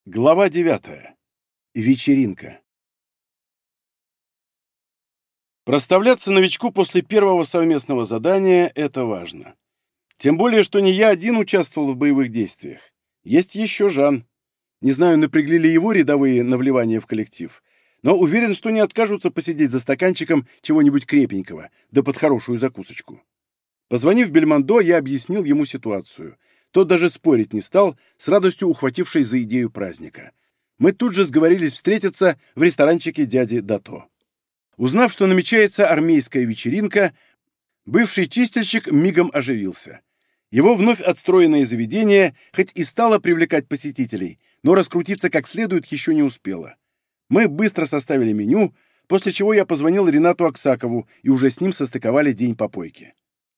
Глава 9. Вечеринка. Проставляться новичку после первого совместного задания – это важно. Тем более, что не я один участвовал в боевых действиях. Есть еще Жан. Не знаю, напрягли ли его рядовые на вливание в коллектив, но уверен, что не откажутся посидеть за стаканчиком чего-нибудь крепенького, да под хорошую закусочку. Позвонив Бельмондо, я объяснил ему ситуацию. Тот даже спорить не стал, с радостью ухватившись за идею праздника. Мы тут же сговорились встретиться в ресторанчике дяди Дато. Узнав, что намечается армейская вечеринка, бывший чистильщик мигом оживился. Его вновь отстроенное заведение хоть и стало привлекать посетителей, но раскрутиться как следует еще не успело. Мы быстро составили меню, после чего я позвонил Ренату Аксакову и уже с ним состыковали день попойки.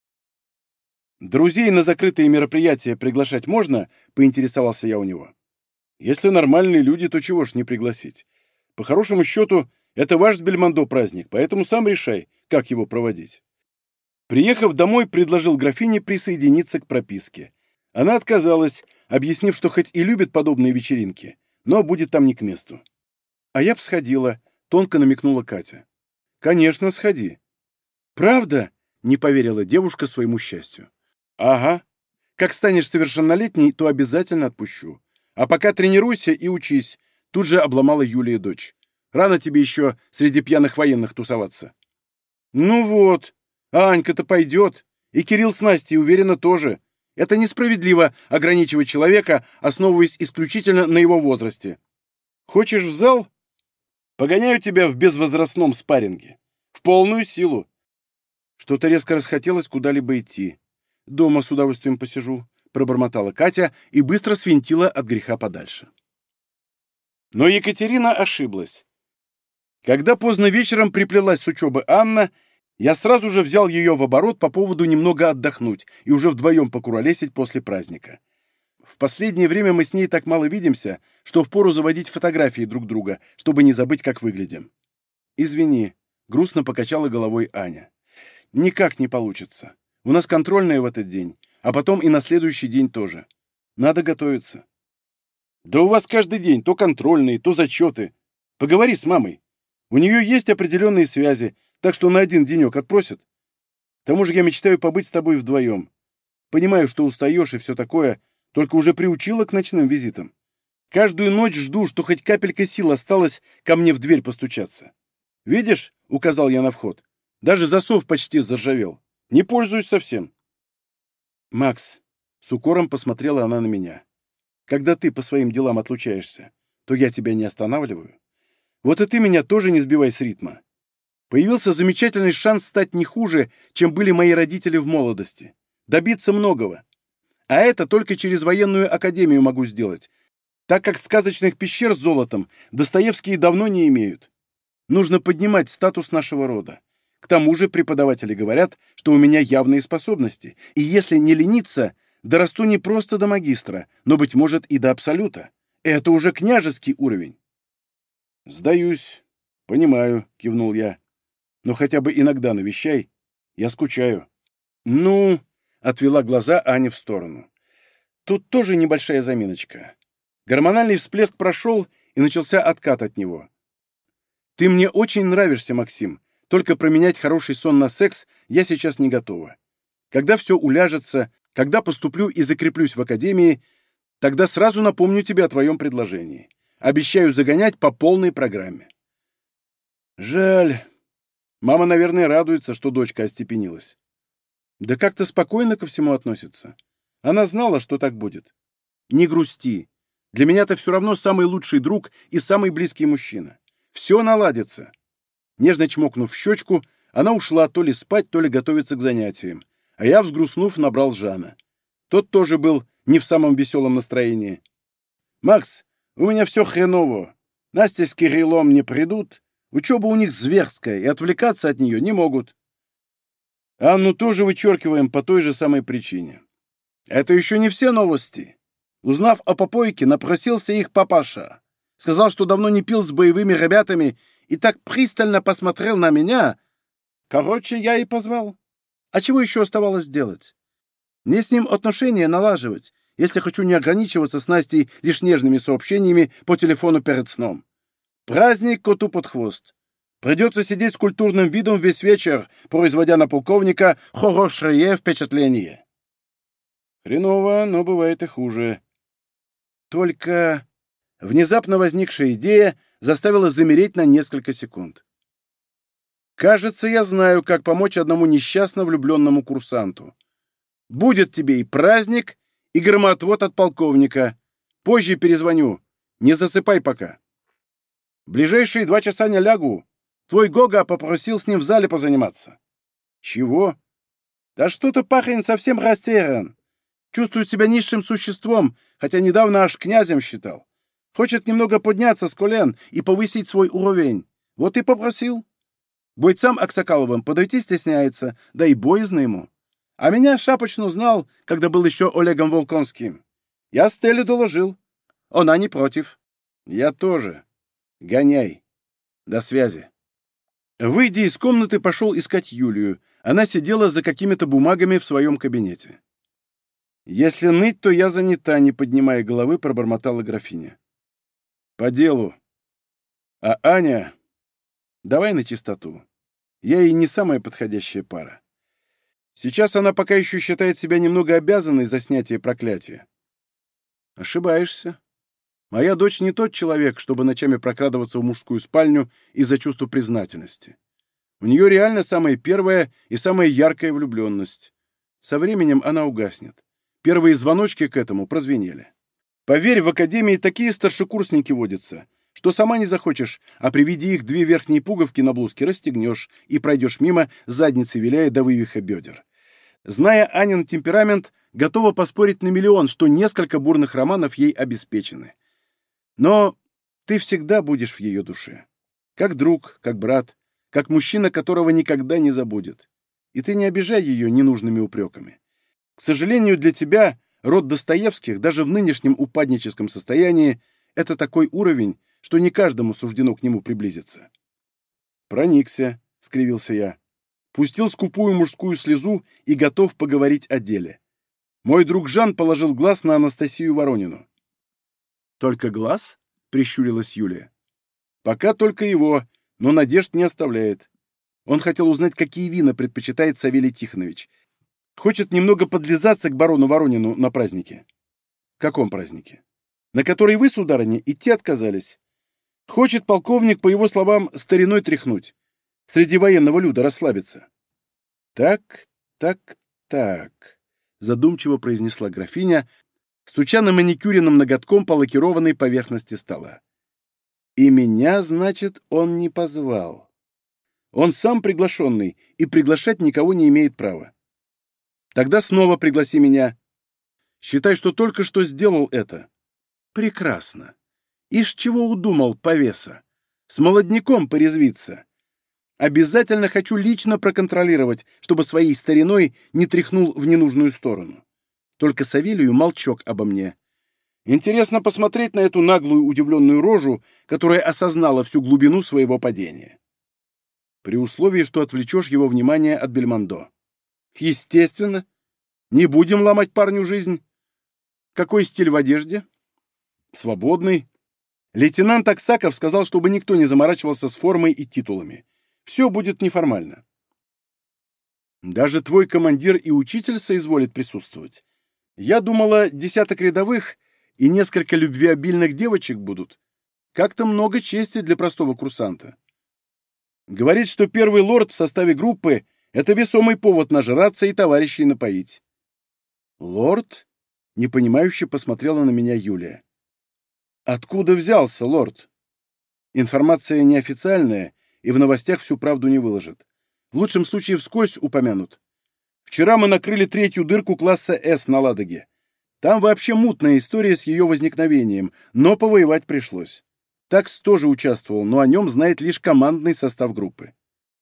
«Друзей на закрытые мероприятия приглашать можно?» — поинтересовался я у него. «Если нормальные люди, то чего ж не пригласить? По хорошему счету, это ваш с Бельмондо праздник, поэтому сам решай, как его проводить». Приехав домой, предложил графине присоединиться к прописке. Она отказалась, объяснив, что хоть и любит подобные вечеринки, но будет там не к месту. «А я б сходила», — тонко намекнула Катя. «Конечно, сходи». «Правда?» — не поверила девушка своему счастью. «Ага. Как станешь совершеннолетней, то обязательно отпущу. А пока тренируйся и учись», — тут же обломала Юлия дочь. «Рано тебе еще среди пьяных военных тусоваться». «Ну вот. А Анька-то пойдет. И Кирилл с Настей, уверенно, тоже. Это несправедливо ограничивать человека, основываясь исключительно на его возрасте. Хочешь в зал? Погоняю тебя в безвозрастном спарринге. В полную силу». Что-то резко расхотелось куда-либо идти. «Дома с удовольствием посижу», — пробормотала Катя и быстро свинтила от греха подальше. Но Екатерина ошиблась. Когда поздно вечером приплелась с учебы Анна, я сразу же взял ее в оборот по поводу немного отдохнуть и уже вдвоем покуролесить после праздника. В последнее время мы с ней так мало видимся, что впору заводить фотографии друг друга, чтобы не забыть, как выглядим. «Извини», — грустно покачала головой Аня. «Никак не получится. У нас контрольная в этот день, а потом и на следующий день тоже. Надо готовиться». «Да у вас каждый день то контрольные, то зачеты. Поговори с мамой. У нее есть определенные связи, так что на один денек отпросят. К тому же я мечтаю побыть с тобой вдвоем. Понимаю, что устаешь и все такое, только уже приучила к ночным визитам. Каждую ночь жду, что хоть капелька сил осталось ко мне в дверь постучаться. Видишь, — указал я на вход, — даже засов почти заржавел. Не пользуюсь совсем». «Макс», — с укором посмотрела она на меня, — «когда ты по своим делам отлучаешься, то я тебя не останавливаю. Вот и ты меня тоже не сбивай с ритма. Появился замечательный шанс стать не хуже, чем были мои родители в молодости. Добиться многого. А это только через военную академию могу сделать, так как сказочных пещер с золотом Достоевские давно не имеют. Нужно поднимать статус нашего рода. К тому же преподаватели говорят, что у меня явные способности, и если не лениться, дорасту не просто до магистра, но, быть может, и до абсолюта. Это уже княжеский уровень». «Сдаюсь. Понимаю», — кивнул я. «Но хотя бы иногда навещай. Я скучаю». «Ну...» — отвела глаза Аня в сторону. «Тут тоже небольшая заминочка. Гормональный всплеск прошел, и начался откат от него. Ты мне очень нравишься, Максим. Только променять хороший сон на секс я сейчас не готова. Когда все уляжется, когда поступлю и закреплюсь в академии, тогда сразу напомню тебе о твоем предложении. Обещаю загонять по полной программе». «Жаль. Мама, наверное, радуется, что дочка остепенилась». «Да как-то спокойно ко всему относится. Она знала, что так будет. Не грусти. Для меня ты все равно самый лучший друг и самый близкий мужчина. Все наладится». Нежно чмокнув в щечку, она ушла то ли спать, то ли готовиться к занятиям, а я, взгрустнув, набрал Жана. Тот тоже был не в самом веселом настроении. «Макс, у меня все хреново. Настя с Кириллом не придут, учеба у них зверская, и отвлекаться от нее не могут. Анну тоже вычеркиваем по той же самой причине. Это еще не все новости. Узнав о попойке, напросился их папаша. Сказал, что давно не пил с боевыми ребятами, и так пристально посмотрел на меня. Короче, я и позвал. А чего еще оставалось делать? Мне с ним отношения налаживать, если хочу не ограничиваться с Настей лишь нежными сообщениями по телефону перед сном. Праздник коту под хвост. Придется сидеть с культурным видом весь вечер, производя на полковника хорошее впечатление. Хреново, но бывает и хуже. Только внезапно возникшая идея заставила замереть на несколько секунд. Кажется, я знаю, как помочь одному несчастно влюбленному курсанту. Будет тебе и праздник, и громоотвод от полковника. Позже перезвоню. Не засыпай пока. Ближайшие 2 часа не лягу. Твой Гога попросил с ним в зале позаниматься. Чего? Да что-то парень совсем растерян. Чувствует себя низшим существом, хотя недавно аж князем считал. Хочет немного подняться с колен и повысить свой уровень. Вот и попросил. Бойцам Аксакаловым подойти стесняется, да и боязно ему. А меня шапочно знал, когда был еще Олегом Волконским. Я Стелле доложил. Она не против. Я тоже. Гоняй. До связи. Выйдя из комнаты, пошел искать Юлию. Она сидела за какими-то бумагами в своем кабинете. «Если ныть, то я занята», — не поднимая головы, пробормотала графиня. «По делу. А Аня... Давай на чистоту. Я ей не самая подходящая пара. Сейчас она пока еще считает себя немного обязанной за снятие проклятия». «Ошибаешься. Моя дочь не тот человек, чтобы ночами прокрадываться в мужскую спальню из-за чувства признательности. У нее реально самая первая и самая яркая влюбленность. Со временем она угаснет. Первые звоночки к этому прозвенели. Поверь, в академии такие старшекурсники водятся, что сама не захочешь, а при виде их 2 верхние пуговки на блузке расстегнешь и пройдешь мимо, задницей виляя до вывиха бедер. Зная Анин темперамент, готова поспорить на миллион, что несколько бурных романов ей обеспечены. Но ты всегда будешь в ее душе. Как друг, как брат, как мужчина, которого никогда не забудет. И ты не обижай ее ненужными упреками. К сожалению, для тебя род Достоевских даже в нынешнем упадническом состоянии это такой уровень, что не каждому суждено к нему приблизиться. «Проникся», — скривился я. Пустил скупую мужскую слезу и готов поговорить о деле. Мой друг Жан положил глаз на Анастасию Воронину. «Только глаз?» — прищурилась Юлия. «Пока только его, но надежд не оставляет. Он хотел узнать, какие вина предпочитает Савелий Тихонович. Хочет немного подлизаться к барону Воронину на празднике». «Каком празднике?» «На который вы, сударыня, идти отказались. Хочет полковник, по его словам, стариной тряхнуть. Среди военного люда расслабиться». «Так, задумчиво произнесла графиня, стуча на маникюренным ноготком по лакированной поверхности стола. «И меня, значит, он не позвал. Он сам приглашенный, и приглашать никого не имеет права. Тогда снова пригласи меня. Считай, что только что сделал это». «Прекрасно. Ишь чего удумал, повеса? С молодняком порезвиться. Обязательно хочу лично проконтролировать, чтобы своей стариной не тряхнул в ненужную сторону. Только Савелию молчок обо мне. Интересно посмотреть на эту наглую удивленную рожу, которая осознала всю глубину своего падения. При условии, что отвлечешь его внимание от Бельмондо. Естественно. Не будем ломать парню жизнь. Какой стиль в одежде? Свободный. Лейтенант Аксаков сказал, чтобы никто не заморачивался с формой и титулами. Все будет неформально. Даже твой командир и учитель соизволит присутствовать. Я думала, 10 рядовых и несколько любвеобильных девочек будут. Как-то много чести для простого курсанта. Говорит, что первый лорд в составе группы — это весомый повод нажраться и товарищей напоить. Лорд? Непонимающе посмотрела на меня Юлия. Откуда взялся лорд? Информация неофициальная, и в новостях всю правду не выложат. В лучшем случае вскользь упомянут. Вчера мы накрыли 3-ю дырку класса «С» на Ладоге. Там вообще мутная история с ее возникновением, но повоевать пришлось. Такс тоже участвовал, но о нем знает лишь командный состав группы.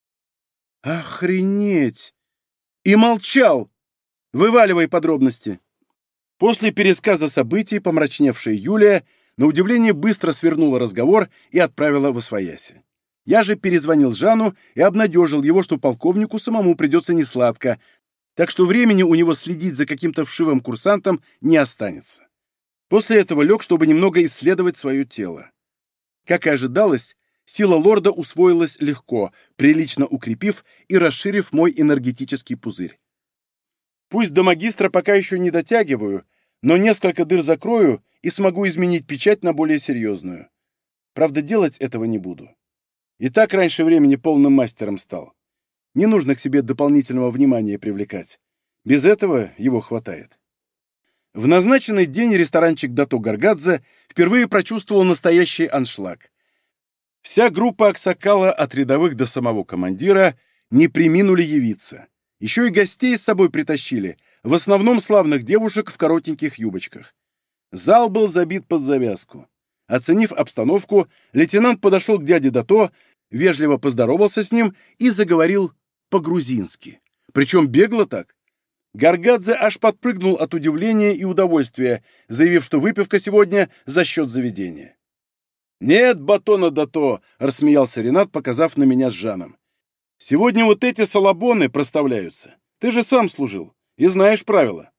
Охренеть! И молчал! Вываливай подробности. После пересказа событий помрачневшая Юлия на удивление быстро свернула разговор и отправила восвояси. Я же перезвонил Жану и обнадежил его, что полковнику самому придется несладко, так что времени у него следить за каким-то вшивым курсантом не останется. После этого лег, чтобы немного исследовать свое тело. Как и ожидалось, сила лорда усвоилась легко, прилично укрепив и расширив мой энергетический пузырь. Пусть до магистра пока еще не дотягиваю, но несколько дыр закрою и смогу изменить печать на более серьезную. Правда, делать этого не буду. И так раньше времени полным мастером стал. Не нужно к себе дополнительного внимания привлекать. Без этого его хватает. В назначенный день ресторанчик Дато Гаргадзе впервые прочувствовал настоящий аншлаг. Вся группа Аксакала, от рядовых до самого командира, не преминули явиться. Еще и гостей с собой притащили, в основном славных девушек в коротеньких юбочках. Зал был забит под завязку. Оценив обстановку, лейтенант подошел к дяде Дато, вежливо поздоровался с ним и заговорил по-грузински. Причем бегло так. Гаргадзе аж подпрыгнул от удивления и удовольствия, заявив, что выпивка сегодня за счет заведения. «Нет батона Дато!» — рассмеялся Ренат, показав на меня с Жаном. «Сегодня вот эти салабоны проставляются. Ты же сам служил и знаешь правила».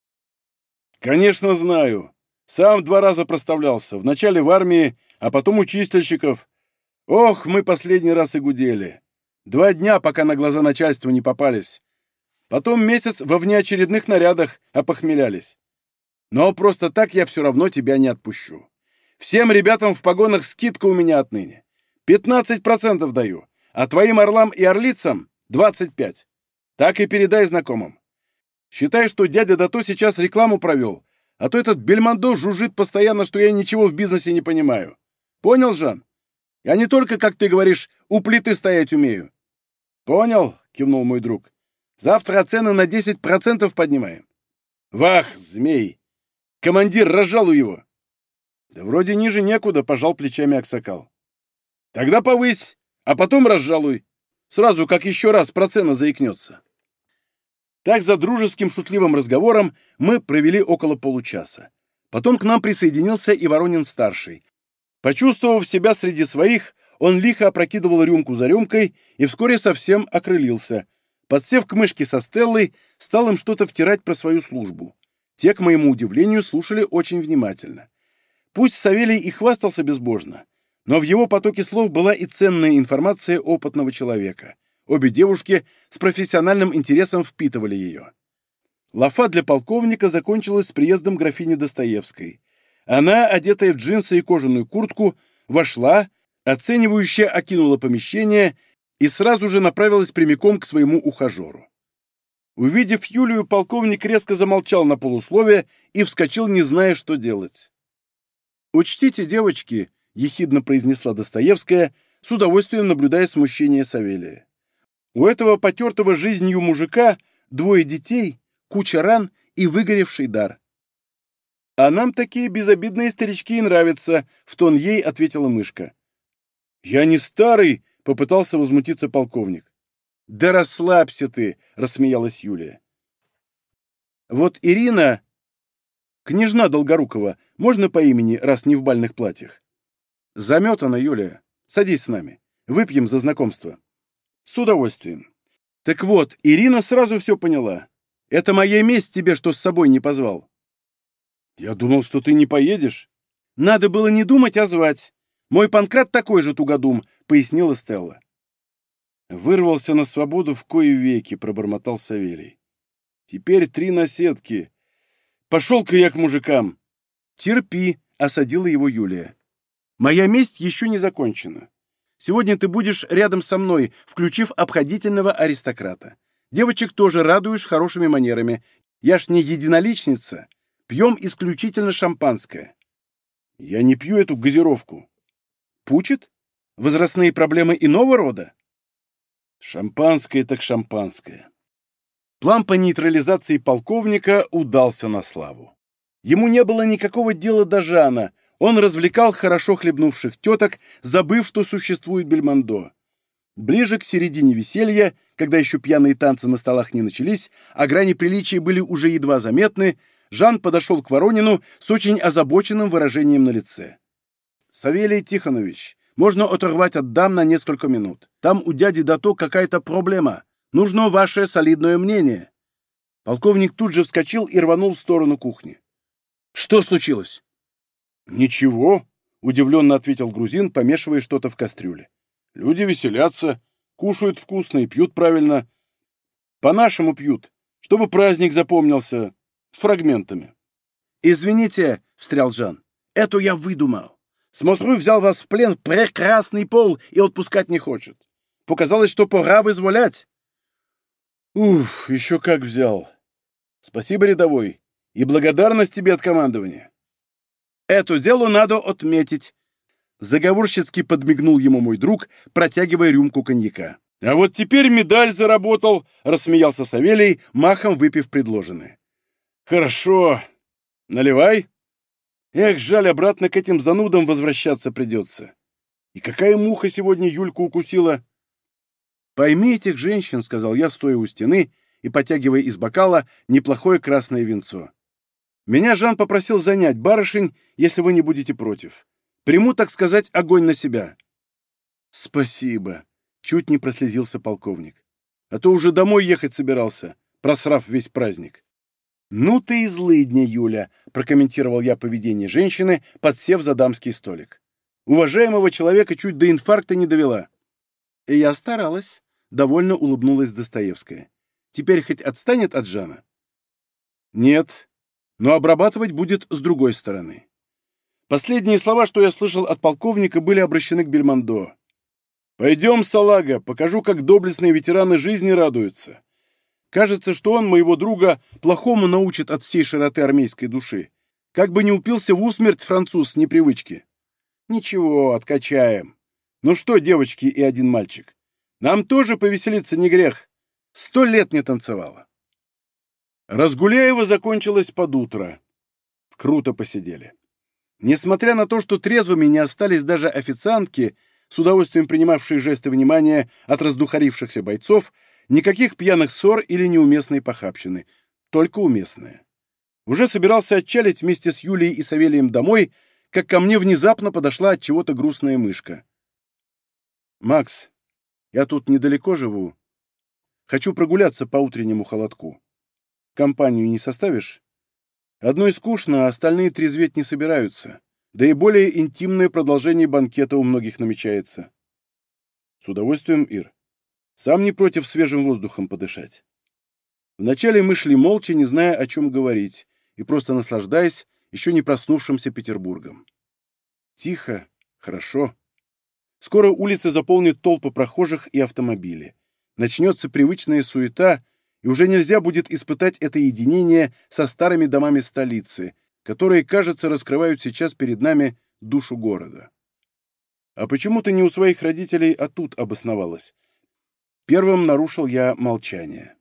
«Конечно знаю. Сам 2 раза проставлялся. Вначале в армии, а потом у чистильщиков. Ох, мы последний раз и гудели. 2 дня, пока на глаза начальству не попались. Потом месяц во внеочередных нарядах опохмелялись. Но просто так я все равно тебя не отпущу. Всем ребятам в погонах скидка у меня отныне. 15% даю, а твоим орлам и орлицам 25%. Так и передай знакомым. Считай, что дядя Дато сейчас рекламу провел, а то этот Бельмондо жужжит постоянно, что я ничего в бизнесе не понимаю. Понял, Жан? Я не только, как ты говоришь, у плиты стоять умею». «Понял», — кивнул мой друг. «Завтра цены на 10% поднимаем». «Вах, змей! Командир, разжалуй его!» «Да вроде ниже некуда», — пожал плечами Аксакал. «Тогда повысь, а потом разжалуй. Сразу, как еще раз про цены заикнется». Так за дружеским шутливым разговором мы провели около получаса. Потом к нам присоединился и Воронин-старший. Почувствовав себя среди своих, он лихо опрокидывал рюмку за рюмкой и вскоре совсем окрылился. Подсев к мышке со Стеллой, стал им что-то втирать про свою службу. Те, к моему удивлению, слушали очень внимательно. Пусть Савелий и хвастался безбожно, но в его потоке слов была и ценная информация опытного человека. Обе девушки с профессиональным интересом впитывали ее. Лафа для полковника закончилась с приездом графини Достоевской. Она, одетая в джинсы и кожаную куртку, вошла, оценивающе окинула помещение и сразу же направилась прямиком к своему ухажеру. Увидев Юлию, полковник резко замолчал на полусловие и вскочил, не зная, что делать. «Учтите, девочки», — ехидно произнесла Достоевская, с удовольствием наблюдая смущение Савелия. «У этого потертого жизнью мужика 2 детей, куча ран и выгоревший дар». «А нам такие безобидные старички и нравятся», — в тон ей ответила мышка. «Я не старый», — попытался возмутиться полковник. «Да расслабься ты», — рассмеялась Юлия. «Вот Ирина, княжна Долгорукова, можно по имени, раз не в бальных платьях?» «Заметана, Юлия. Садись с нами. Выпьем за знакомство». «С удовольствием. Так вот, Ирина сразу все поняла. Это моя месть тебе, что с собой не позвал». «Я думал, что ты не поедешь». «Надо было не думать, а звать. Мой Панкрат такой же тугодум», — пояснила Стелла. «Вырвался на свободу в кои веки», — пробормотал Савелий. «Теперь 3 наседки. Пошел-ка я к мужикам». «Терпи», — осадила его Юлия. «Моя месть еще не закончена. Сегодня ты будешь рядом со мной, включив обходительного аристократа. Девочек тоже радуешь хорошими манерами. Я ж не единоличница. Пьем исключительно шампанское». «Я не пью эту газировку». «Пучит? Возрастные проблемы иного рода?» «Шампанское так шампанское». План по нейтрализации полковника удался на славу. Ему не было никакого дела до Жана. Он развлекал хорошо хлебнувших теток, забыв, что существует Бельмондо. Ближе к середине веселья, когда еще пьяные танцы на столах не начались, а грани приличия были уже едва заметны, Жан подошел к Воронину с очень озабоченным выражением на лице. «Савелий Тихонович, можно оторвать от дам на несколько минут. Там у дяди Дато какая-то проблема. Нужно ваше солидное мнение». Полковник тут же вскочил и рванул в сторону кухни. «Что случилось?» «Ничего», — удивленно ответил грузин, помешивая что-то в кастрюле. «Люди веселятся, кушают вкусно и пьют правильно. По-нашему пьют, чтобы праздник запомнился, с фрагментами». «Извините», — встрял Жан, — «эту я выдумал. Смотрю, взял вас в плен прекрасный пол и отпускать не хочет. Показалось, что пора вызволять». «Уф, еще как взял. Спасибо, рядовой, и благодарность тебе от командования». «Это дело надо отметить», — заговорщицки подмигнул ему мой друг, протягивая рюмку коньяка. «А вот теперь медаль заработал», — рассмеялся Савелий, махом выпив предложенное. «Хорошо. Наливай. Эх, жаль, обратно к этим занудам возвращаться придется. И какая муха сегодня Юльку укусила?» «Пойми этих женщин», — сказал я, стоя у стены и потягивая из бокала неплохое красное винцо. «Меня Жан попросил занять барышень, если вы не будете против. Приму, так сказать, огонь на себя». «Спасибо», — чуть не прослезился полковник. «А то уже домой ехать собирался, просрав весь праздник». «Ну ты и злыдня, Юля», — прокомментировал я поведение женщины, подсев за дамский столик. «Уважаемого человека чуть до инфаркта не довела». И я старалась, — довольно улыбнулась Достоевская. «Теперь хоть отстанет от Жана?» «Нет, но обрабатывать будет с другой стороны». Последние слова, что я слышал от полковника, были обращены к Бельмондо. «Пойдем, салага, покажу, как доблестные ветераны жизни радуются. Кажется, что он, моего друга, плохому научит от всей широты армейской души. Как бы не упился в усмерть француз с непривычки. Ничего, откачаем. Ну что, девочки и один мальчик, нам тоже повеселиться не грех. 100 лет не танцевала». Разгуляева закончилась под утро. Круто посидели. Несмотря на то, что трезвыми не остались даже официантки, с удовольствием принимавшие жесты внимания от раздухарившихся бойцов, никаких пьяных ссор или неуместной похабщины, только уместные. Уже собирался отчалить вместе с Юлией и Савелием домой, как ко мне внезапно подошла от чего-то грустная мышка. «Макс, я тут недалеко живу. Хочу прогуляться по утреннему холодку. Компанию не составишь? Одной скучно, а остальные трезветь не собираются. Да и более интимное продолжение банкета у многих намечается». «С удовольствием, Ир. Сам не против свежим воздухом подышать». Вначале мы шли молча, не зная, о чем говорить, и просто наслаждаясь еще не проснувшимся Петербургом. Тихо, хорошо. Скоро улицы заполнят толпы прохожих и автомобили. Начнется привычная суета, и уже нельзя будет испытать это единение со старыми домами столицы, которые, кажется, раскрывают сейчас перед нами душу города. «А почему ты не у своих родителей, а тут обосновалась?» Первым нарушил я молчание.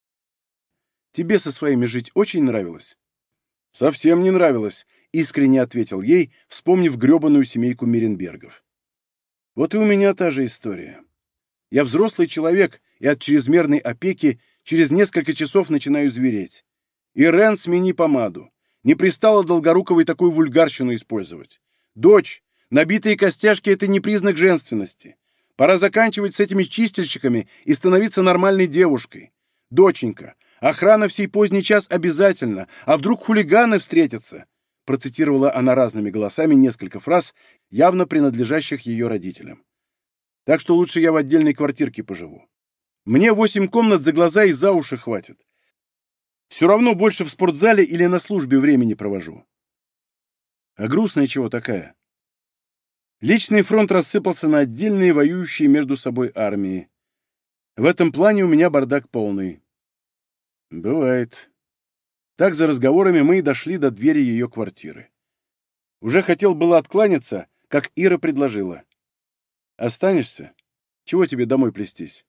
«Тебе со своими жить очень нравилось?» «Совсем не нравилось», — искренне ответил ей, вспомнив гребаную семейку Миренбергов. «Вот и у меня та же история. Я взрослый человек, и от чрезмерной опеки через несколько часов начинаю звереть. Ирен, смени помаду. Не пристало Долгоруковой такую вульгарщину использовать. Дочь, набитые костяшки — это не признак женственности. Пора заканчивать с этими чистильщиками и становиться нормальной девушкой. Доченька, охрана в сей поздний час обязательно, а вдруг хулиганы встретятся?» Процитировала она разными голосами несколько фраз, явно принадлежащих ее родителям. «Так что лучше я в отдельной квартирке поживу. Мне 8 комнат за глаза и за уши хватит. Все равно больше в спортзале или на службе времени провожу». «А грустная чего такая?» Личный фронт рассыпался на отдельные воюющие между собой армии. В этом плане у меня бардак полный. «Бывает». Так за разговорами мы и дошли до двери ее квартиры. Уже хотел было откланяться, как Ира предложила. «Останешься? Чего тебе домой плестись?»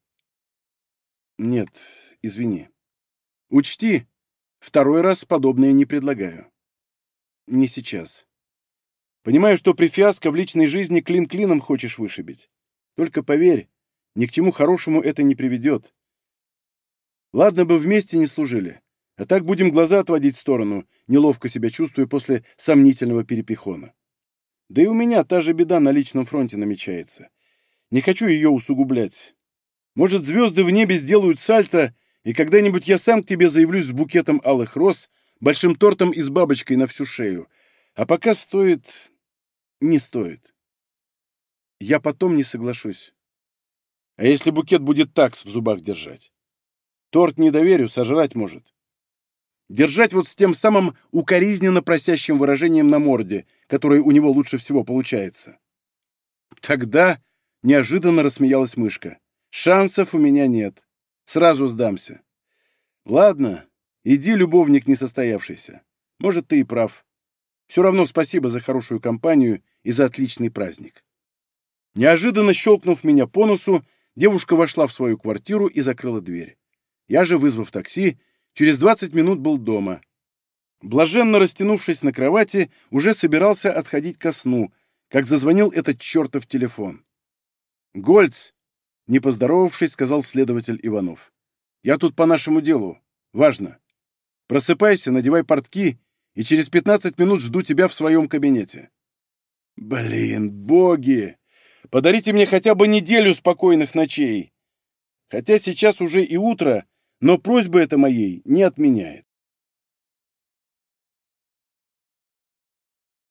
«Нет, извини. Учти, второй раз подобное не предлагаю. Не сейчас. Понимаю, что при фиаско в личной жизни клин клином хочешь вышибить. Только поверь, ни к чему хорошему это не приведет. Ладно бы вместе не служили, а так будем глаза отводить в сторону, неловко себя чувствуя после сомнительного перепихона. Да и у меня та же беда на личном фронте намечается. Не хочу ее усугублять. Может, звезды в небе сделают сальто, и когда-нибудь я сам к тебе заявлюсь с букетом алых роз, большим тортом и с бабочкой на всю шею. А пока стоит... не стоит. Я потом не соглашусь. А если букет будет такс в зубах держать? Торт не доверю, сожрать может. Держать вот с тем самым укоризненно просящим выражением на морде, которое у него лучше всего получается. Тогда неожиданно рассмеялась мышка. Шансов у меня нет. Сразу сдамся. Ладно, иди, любовник несостоявшийся. Может, ты и прав. Все равно спасибо за хорошую компанию и за отличный праздник. Неожиданно щелкнув меня по носу, девушка вошла в свою квартиру и закрыла дверь. Я же, вызвав такси, через 20 минут был дома. Блаженно растянувшись на кровати, уже собирался отходить ко сну, как зазвонил этот чертов телефон. «Гольц!» — не поздоровавшись, сказал следователь Иванов. «Я тут по нашему делу. Важно. Просыпайся, надевай портки, и через 15 минут жду тебя в своем кабинете». «Блин, боги! Подарите мне хотя бы неделю спокойных ночей. Хотя сейчас уже и утро, но просьба эта моей не отменяет».